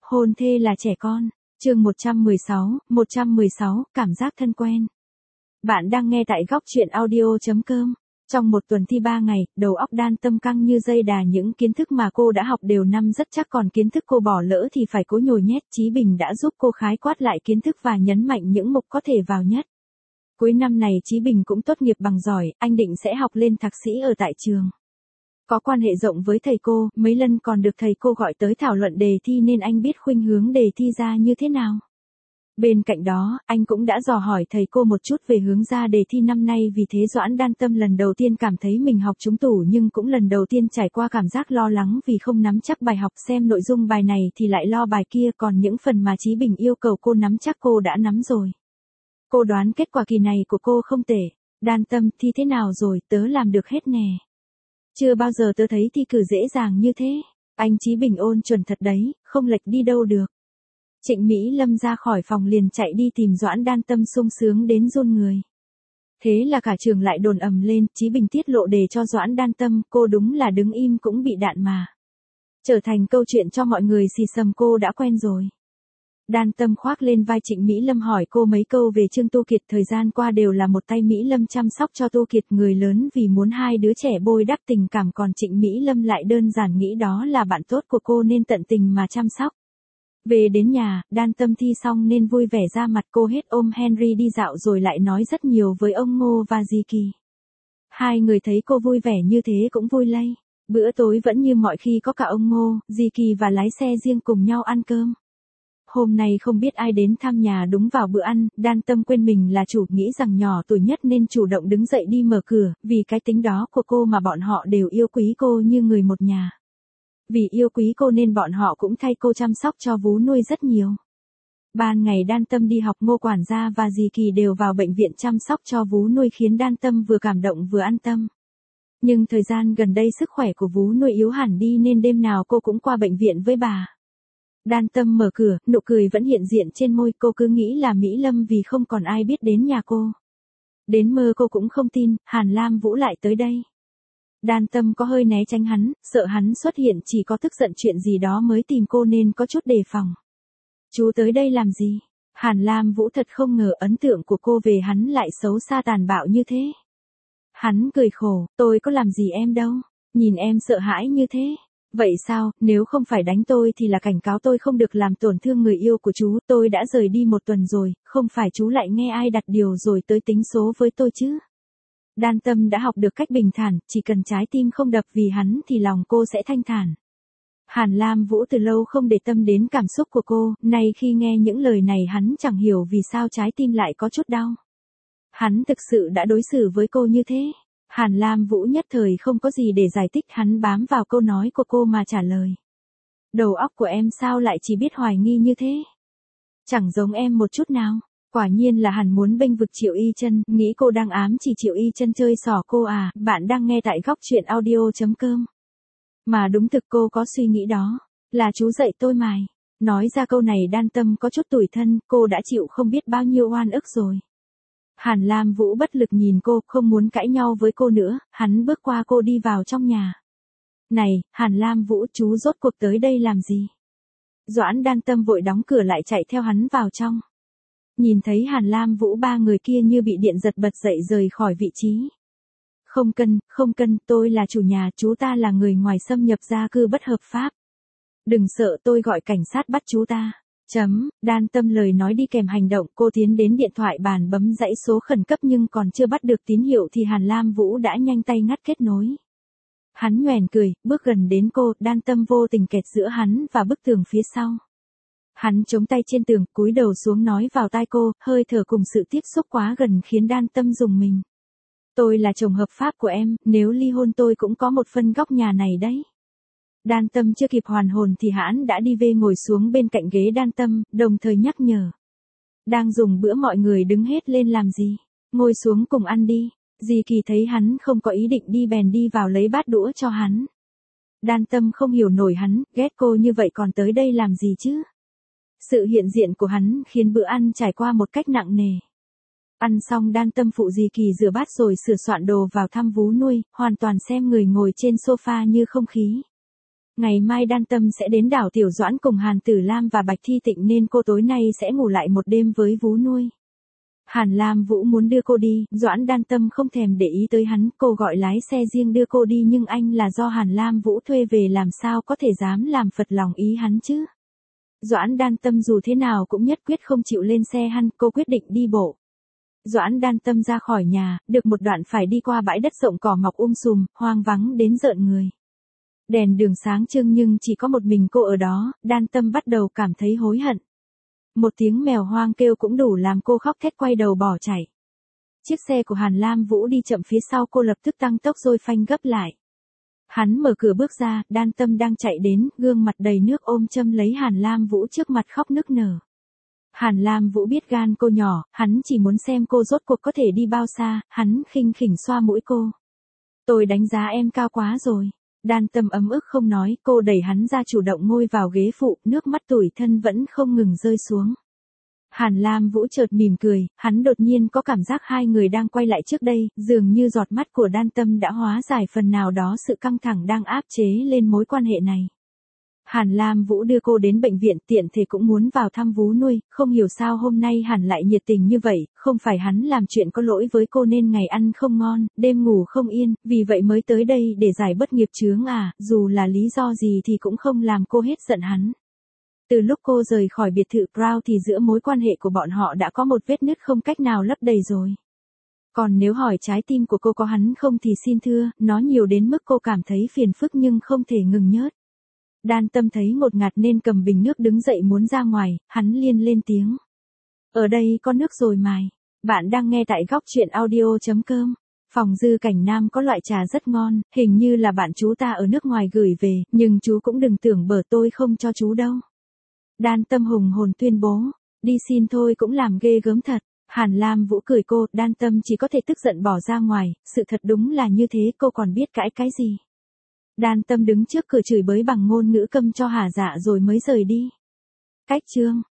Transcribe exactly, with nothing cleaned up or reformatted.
Hôn thê là trẻ con. Chương một trăm mười sáu, một trăm mười sáu, cảm giác thân quen. Bạn đang nghe tại góc truyện audio chấm com. Trong một tuần thi ba ngày, đầu óc Đan Tâm căng như dây đà, những kiến thức mà cô đã học đều nắm rất chắc, còn kiến thức cô bỏ lỡ thì phải cố nhồi nhét. Chí Bình đã giúp cô khái quát lại kiến thức và nhấn mạnh những mục có thể vào nhất. Cuối năm này Chí Bình cũng tốt nghiệp bằng giỏi, anh định sẽ học lên thạc sĩ ở tại trường. Có quan hệ rộng với thầy cô, mấy lần còn được thầy cô gọi tới thảo luận đề thi nên anh biết khuynh hướng đề thi ra như thế nào. Bên cạnh đó, anh cũng đã dò hỏi thầy cô một chút về hướng ra đề thi năm nay, vì thế Doãn Đan Tâm lần đầu tiên cảm thấy mình học trúng tủ, nhưng cũng lần đầu tiên trải qua cảm giác lo lắng vì không nắm chắc bài học, xem nội dung bài này thì lại lo bài kia, còn những phần mà Chí Bình yêu cầu cô nắm chắc cô đã nắm rồi. Cô đoán kết quả kỳ này của cô không tệ. Đan Tâm, thi thế nào rồi, tớ làm được hết nè. Chưa bao giờ tớ thấy thi cử dễ dàng như thế. Anh Chí Bình ôn chuẩn thật đấy, không lệch đi đâu được. Trịnh Mỹ Lâm ra khỏi phòng liền chạy đi tìm Doãn Đan Tâm, sung sướng đến run người. Thế là cả trường lại đồn ầm lên, Chí Bình tiết lộ đề cho Doãn Đan Tâm, cô đúng là đứng im cũng bị đạn mà. Trở thành câu chuyện cho mọi người xì xầm, cô đã quen rồi. Đan Tâm khoác lên vai Trịnh Mỹ Lâm hỏi cô mấy câu về Trương Tu Kiệt, thời gian qua đều là một tay Mỹ Lâm chăm sóc cho Tu Kiệt, người lớn vì muốn hai đứa trẻ bồi đắp tình cảm, còn Trịnh Mỹ Lâm lại đơn giản nghĩ đó là bạn tốt của cô nên tận tình mà chăm sóc. Về đến nhà, Đan Tâm thi xong nên vui vẻ ra mặt, cô hết ôm Henry đi dạo rồi lại nói rất nhiều với ông Ngô và dì Kỳ. Hai người thấy cô vui vẻ như thế cũng vui lây. Bữa tối vẫn như mọi khi, có cả ông Ngô, dì Kỳ và lái xe riêng cùng nhau ăn cơm. Hôm nay không biết ai đến thăm nhà đúng vào bữa ăn, Đan Tâm quên mình là chủ, nghĩ rằng nhỏ tuổi nhất nên chủ động đứng dậy đi mở cửa, vì cái tính đó của cô mà bọn họ đều yêu quý cô như người một nhà. Vì yêu quý cô nên bọn họ cũng thay cô chăm sóc cho vú nuôi rất nhiều. Ban ngày Đan Tâm đi học, Ngô quản gia và dì Kỳ đều vào bệnh viện chăm sóc cho vú nuôi, khiến Đan Tâm vừa cảm động vừa an tâm. Nhưng thời gian gần đây sức khỏe của vú nuôi yếu hẳn đi nên đêm nào cô cũng qua bệnh viện với bà. Đan Tâm mở cửa, nụ cười vẫn hiện diện trên môi, cô cứ nghĩ là Mỹ Lâm vì không còn ai biết đến nhà cô. Đến mơ cô cũng không tin, Hàn Lam Vũ lại tới đây. Đan Tâm có hơi né tránh hắn, sợ hắn xuất hiện chỉ có tức giận chuyện gì đó mới tìm cô nên có chút đề phòng. Chú tới đây làm gì? Hàn Lam Vũ thật không ngờ ấn tượng của cô về hắn lại xấu xa tàn bạo như thế. Hắn cười khổ, tôi có làm gì em đâu, nhìn em sợ hãi như thế. Vậy sao, nếu không phải đánh tôi thì là cảnh cáo tôi không được làm tổn thương người yêu của chú, tôi đã rời đi một tuần rồi, không phải chú lại nghe ai đặt điều rồi tới tính số với tôi chứ. Đan Tâm đã học được cách bình thản, chỉ cần trái tim không đập vì hắn thì lòng cô sẽ thanh thản. Hàn Lam Vũ từ lâu không để tâm đến cảm xúc của cô, nay khi nghe những lời này hắn chẳng hiểu vì sao trái tim lại có chút đau. Hắn thực sự đã đối xử với cô như thế. Hàn Lam Vũ nhất thời không có gì để giải thích, hắn bám vào câu nói của cô mà trả lời. Đầu óc của em sao lại chỉ biết hoài nghi như thế? Chẳng giống em một chút nào. Quả nhiên là hắn muốn bênh vực Triệu Y Chân, nghĩ cô đang ám chỉ Triệu Y Chân chơi xỏ cô à. Bạn đang nghe tại góc truyện audio chấm com. Mà đúng thực cô có suy nghĩ đó. Là chú dạy tôi mài. Nói ra câu này Đan Tâm có chút tủi thân, cô đã chịu không biết bao nhiêu oan ức rồi. Hàn Lam Vũ bất lực nhìn cô, không muốn cãi nhau với cô nữa, hắn bước qua cô đi vào trong nhà. Này, Hàn Lam Vũ, chú rốt cuộc tới đây làm gì? Doãn Đan Tâm vội đóng cửa lại chạy theo hắn vào trong. Nhìn thấy Hàn Lam Vũ, ba người kia như bị điện giật bật dậy rời khỏi vị trí. Không cần, không cần, tôi là chủ nhà, chú ta là người ngoài xâm nhập gia cư bất hợp pháp. Đừng sợ, tôi gọi cảnh sát bắt chú ta. Chấm, Đan Tâm lời nói đi kèm hành động, cô tiến đến điện thoại bàn bấm dãy số khẩn cấp nhưng còn chưa bắt được tín hiệu thì Hàn Lam Vũ đã nhanh tay ngắt kết nối. Hắn nhoẻn cười, bước gần đến cô, Đan Tâm vô tình kẹt giữa hắn và bức tường phía sau. Hắn chống tay trên tường, cúi đầu xuống nói vào tai cô, hơi thở cùng sự tiếp xúc quá gần khiến Đan Tâm rùng mình. Tôi là chồng hợp pháp của em, nếu ly hôn tôi cũng có một phân góc nhà này đấy. Đan Tâm chưa kịp hoàn hồn thì hắn đã đi về ngồi xuống bên cạnh ghế Đan Tâm, đồng thời nhắc nhở. Đang dùng bữa mọi người đứng hết lên làm gì? Ngồi xuống cùng ăn đi. Dì Kỳ thấy hắn không có ý định đi bèn đi vào lấy bát đũa cho hắn. Đan Tâm không hiểu nổi hắn, ghét cô như vậy còn tới đây làm gì chứ? Sự hiện diện của hắn khiến bữa ăn trải qua một cách nặng nề. Ăn xong Đan Tâm phụ dì Kỳ rửa bát rồi sửa soạn đồ vào thăm vú nuôi, hoàn toàn xem người ngồi trên sofa như không khí. Ngày mai Đan Tâm sẽ đến đảo Tiểu Doãn cùng Hàn Tử Lam và Bạch Thi Tịnh nên cô tối nay sẽ ngủ lại một đêm với vú nuôi. Hàn Lam Vũ muốn đưa cô đi, Doãn Đan Tâm không thèm để ý tới hắn, cô gọi lái xe riêng đưa cô đi nhưng anh là do Hàn Lam Vũ thuê về làm sao có thể dám làm phật lòng ý hắn chứ. Doãn Đan Tâm dù thế nào cũng nhất quyết không chịu lên xe hắn, cô quyết định đi bộ. Doãn Đan Tâm ra khỏi nhà, được một đoạn phải đi qua bãi đất rộng cỏ mọc um sùm, hoang vắng đến rợn người. Đèn đường sáng trưng nhưng chỉ có một mình cô ở đó, Đan Tâm bắt đầu cảm thấy hối hận. Một tiếng mèo hoang kêu cũng đủ làm cô khóc thét quay đầu bỏ chạy. Chiếc xe của Hàn Lam Vũ đi chậm phía sau cô lập tức tăng tốc rồi phanh gấp lại. Hắn mở cửa bước ra, Đan Tâm đang chạy đến, gương mặt đầy nước ôm châm lấy Hàn Lam Vũ trước mặt khóc nức nở. Hàn Lam Vũ biết gan cô nhỏ, hắn chỉ muốn xem cô rốt cuộc có thể đi bao xa, hắn khinh khỉnh xoa mũi cô. Tôi đánh giá em cao quá rồi. Đan Tâm ấm ức không nói, cô đẩy hắn ra chủ động ngồi vào ghế phụ, nước mắt tủi thân vẫn không ngừng rơi xuống. Hàn Lam Vũ chợt mỉm cười, hắn đột nhiên có cảm giác hai người đang quay lại trước đây, dường như giọt mắt của Đan Tâm đã hóa giải phần nào đó sự căng thẳng đang áp chế lên mối quan hệ này. Hàn Lam Vũ đưa cô đến bệnh viện, tiện thể cũng muốn vào thăm vú nuôi, không hiểu sao hôm nay Hàn lại nhiệt tình như vậy, không phải hắn làm chuyện có lỗi với cô nên ngày ăn không ngon, đêm ngủ không yên, vì vậy mới tới đây để giải bớt nghiệp chướng à, dù là lý do gì thì cũng không làm cô hết giận hắn. Từ lúc cô rời khỏi biệt thự Brown thì giữa mối quan hệ của bọn họ đã có một vết nứt không cách nào lấp đầy rồi. Còn nếu hỏi trái tim của cô có hắn không thì xin thưa, nó nhiều đến mức cô cảm thấy phiền phức nhưng không thể ngừng nhớt. Đan Tâm thấy ngột ngạt nên cầm bình nước đứng dậy muốn ra ngoài, hắn liên lên tiếng. Ở đây có nước rồi mài. Bạn đang nghe tại góc truyện audio chấm com. Phòng Dư Cảnh Nam có loại trà rất ngon, hình như là bạn chú ta ở nước ngoài gửi về, nhưng chú cũng đừng tưởng bở tôi không cho chú đâu. Đan Tâm hùng hồn tuyên bố, đi xin thôi cũng làm ghê gớm thật. Hàn Lam Vũ cười cô, Đan Tâm chỉ có thể tức giận bỏ ra ngoài, sự thật đúng là như thế, cô còn biết cãi cái gì. Đan Tâm đứng trước cửa chửi bới bằng ngôn ngữ câm cho hả dạ rồi mới rời đi. Cách chương